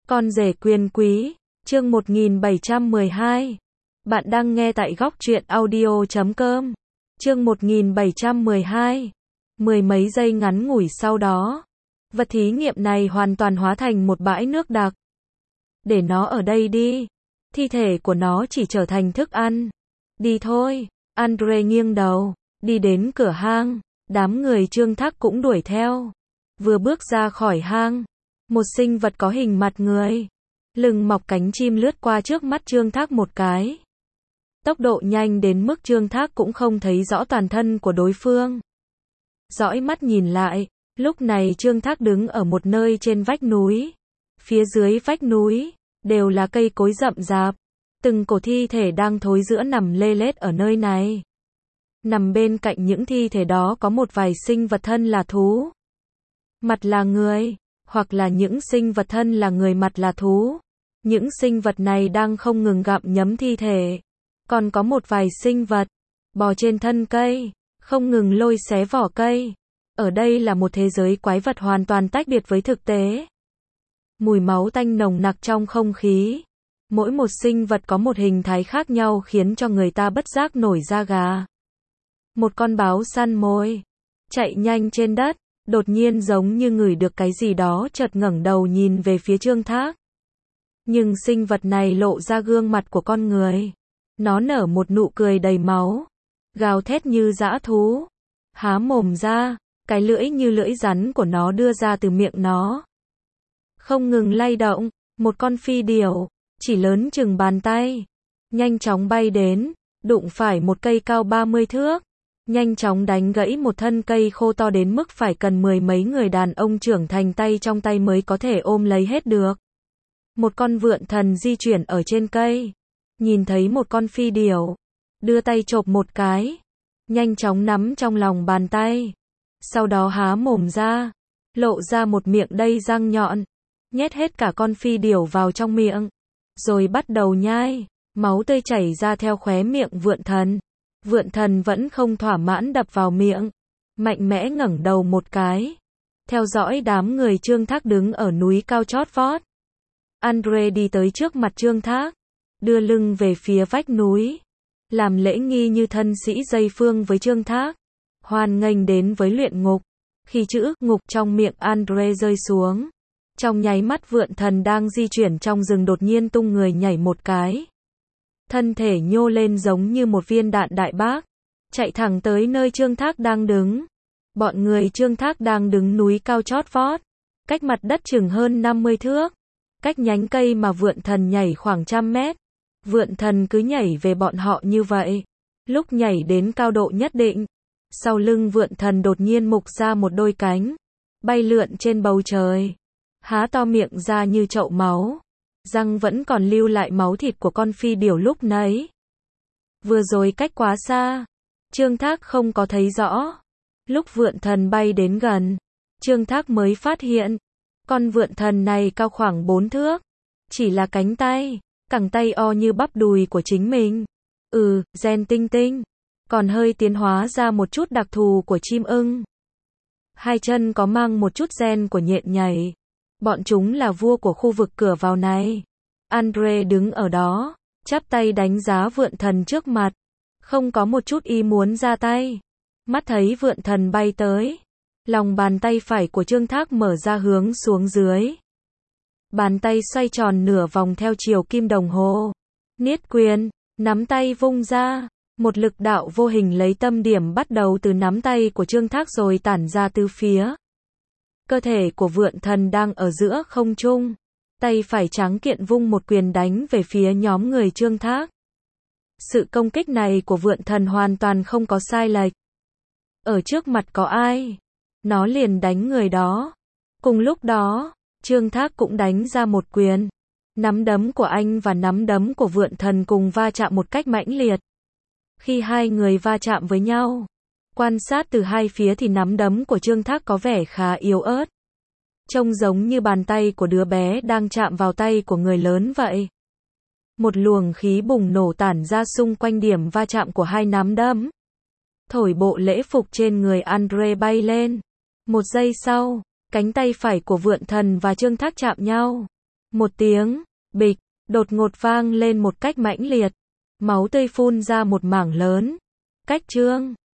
Con rể quyền quý, chương 1712. Bạn đang nghe tại góc truyện audio.com. Chương 1712. Mười mấy giây ngắn ngủi sau đó, vật thí nghiệm này hoàn toàn hóa thành một bãi nước đặc. Để nó ở đây đi. Thi thể của nó chỉ trở thành thức ăn. Đi thôi. Andre nghiêng đầu, đi đến cửa hang. Đám người Trương Thác cũng đuổi theo. Vừa bước ra khỏi hang, một sinh vật có hình mặt người, lưng mọc cánh chim lướt qua trước mắt Trương Thác một cái. Tốc độ nhanh đến mức Trương Thác cũng không thấy rõ toàn thân của đối phương. Dõi mắt nhìn lại, lúc này Trương Thác đứng ở một nơi trên vách núi. Phía dưới vách núi, đều là cây cối rậm rạp. Từng cổ thi thể đang thối rữa nằm lê lết ở nơi này. Nằm bên cạnh những thi thể đó có một vài sinh vật thân là thú, mặt là người, hoặc là những sinh vật thân là người mặt là thú. Những sinh vật này đang không ngừng gặm nhấm thi thể. Còn có một vài sinh vật bò trên thân cây, không ngừng lôi xé vỏ cây. Ở đây là một thế giới quái vật hoàn toàn tách biệt với thực tế. Mùi máu tanh nồng nặc trong không khí. Mỗi một sinh vật có một hình thái khác nhau khiến cho người ta bất giác nổi da gà. Một con báo săn mồi chạy nhanh trên đất, đột nhiên giống như ngửi được cái gì đó chợt ngẩng đầu nhìn về phía Trương Thác. Nhưng sinh vật này lộ ra gương mặt của con người. Nó nở một nụ cười đầy máu, gào thét như dã thú, há mồm ra, cái lưỡi như lưỡi rắn của nó đưa ra từ miệng nó, không ngừng lay động. Một con phi điểu, chỉ lớn chừng bàn tay, nhanh chóng bay đến, đụng phải một cây cao 30 thước. Nhanh chóng đánh gãy một thân cây khô to đến mức phải cần mười mấy người đàn ông trưởng thành tay trong tay mới có thể ôm lấy hết được. Một con vượn thần di chuyển ở trên cây, nhìn thấy một con phi điểu, đưa tay chộp một cái, nhanh chóng nắm trong lòng bàn tay. Sau đó há mồm ra, lộ ra một miệng đầy răng nhọn, nhét hết cả con phi điểu vào trong miệng, rồi bắt đầu nhai, máu tươi chảy ra theo khóe miệng vượn thần. Vượn thần vẫn không thỏa mãn đập vào miệng, mạnh mẽ ngẩng đầu một cái, theo dõi đám người Trương Thác đứng ở núi cao chót vót. Andre đi tới trước mặt Trương Thác, đưa lưng về phía vách núi, làm lễ nghi như thân sĩ Dây Phương với Trương Thác, hoan nghênh đến với luyện ngục. Khi chữ ngục trong miệng Andre rơi xuống, trong nháy mắt vượn thần đang di chuyển trong rừng đột nhiên tung người nhảy một cái. Thân thể nhô lên giống như một viên đạn đại bác, chạy thẳng tới nơi Trương Thác đang đứng. Bọn người Trương Thác đang đứng núi cao chót vót, cách mặt đất chừng hơn 50 thước, cách nhánh cây mà vượn thần nhảy khoảng 100 mét. Vượn thần cứ nhảy về bọn họ như vậy. Lúc nhảy đến cao độ nhất định, sau lưng vượn thần đột nhiên mọc ra một đôi cánh, bay lượn trên bầu trời, há to miệng ra như chậu máu. Răng vẫn còn lưu lại máu thịt của con phi điểu lúc nãy. Vừa rồi cách quá xa, Trương Thác không có thấy rõ. Lúc vượn thần bay đến gần, Trương Thác mới phát hiện, con vượn thần này cao khoảng 4 thước. Chỉ là cánh tay, cẳng tay o như bắp đùi của chính mình. Gen tinh tinh. Còn hơi tiến hóa ra một chút đặc thù của chim ưng. Hai chân có mang một chút gen của nhện nhảy. Bọn chúng là vua của khu vực cửa vào này. Andre đứng ở đó, chắp tay đánh giá vượn thần trước mặt, không có một chút ý muốn ra tay. Mắt thấy vượn thần bay tới, lòng bàn tay phải của Trương Thác mở ra hướng xuống dưới. Bàn tay xoay tròn nửa vòng theo chiều kim đồng hồ. Niết quyền, nắm tay vung ra, một lực đạo vô hình lấy tâm điểm bắt đầu từ nắm tay của Trương Thác rồi tản ra từ phía. Cơ thể của vượn thần đang ở giữa không trung, tay phải trắng kiện vung một quyền đánh về phía nhóm người Trương Thác. Sự công kích này của vượn thần hoàn toàn không có sai lệch. Ở trước mặt có ai, nó liền đánh người đó. Cùng lúc đó, Trương Thác cũng đánh ra một quyền. Nắm đấm của anh và nắm đấm của vượn thần cùng va chạm một cách mãnh liệt. Khi hai người va chạm với nhau, quan sát từ hai phía thì nắm đấm của Trương Thác có vẻ khá yếu ớt. Trông giống như bàn tay của đứa bé đang chạm vào tay của người lớn vậy. Một luồng khí bùng nổ tản ra xung quanh điểm va chạm của hai nắm đấm. Thổi bộ lễ phục trên người Andre bay lên. Một giây sau, cánh tay phải của vượn thần và Trương Thác chạm nhau. Một tiếng, bịch, đột ngột vang lên một cách mãnh liệt. Máu tươi phun ra một mảng lớn. Cách Trương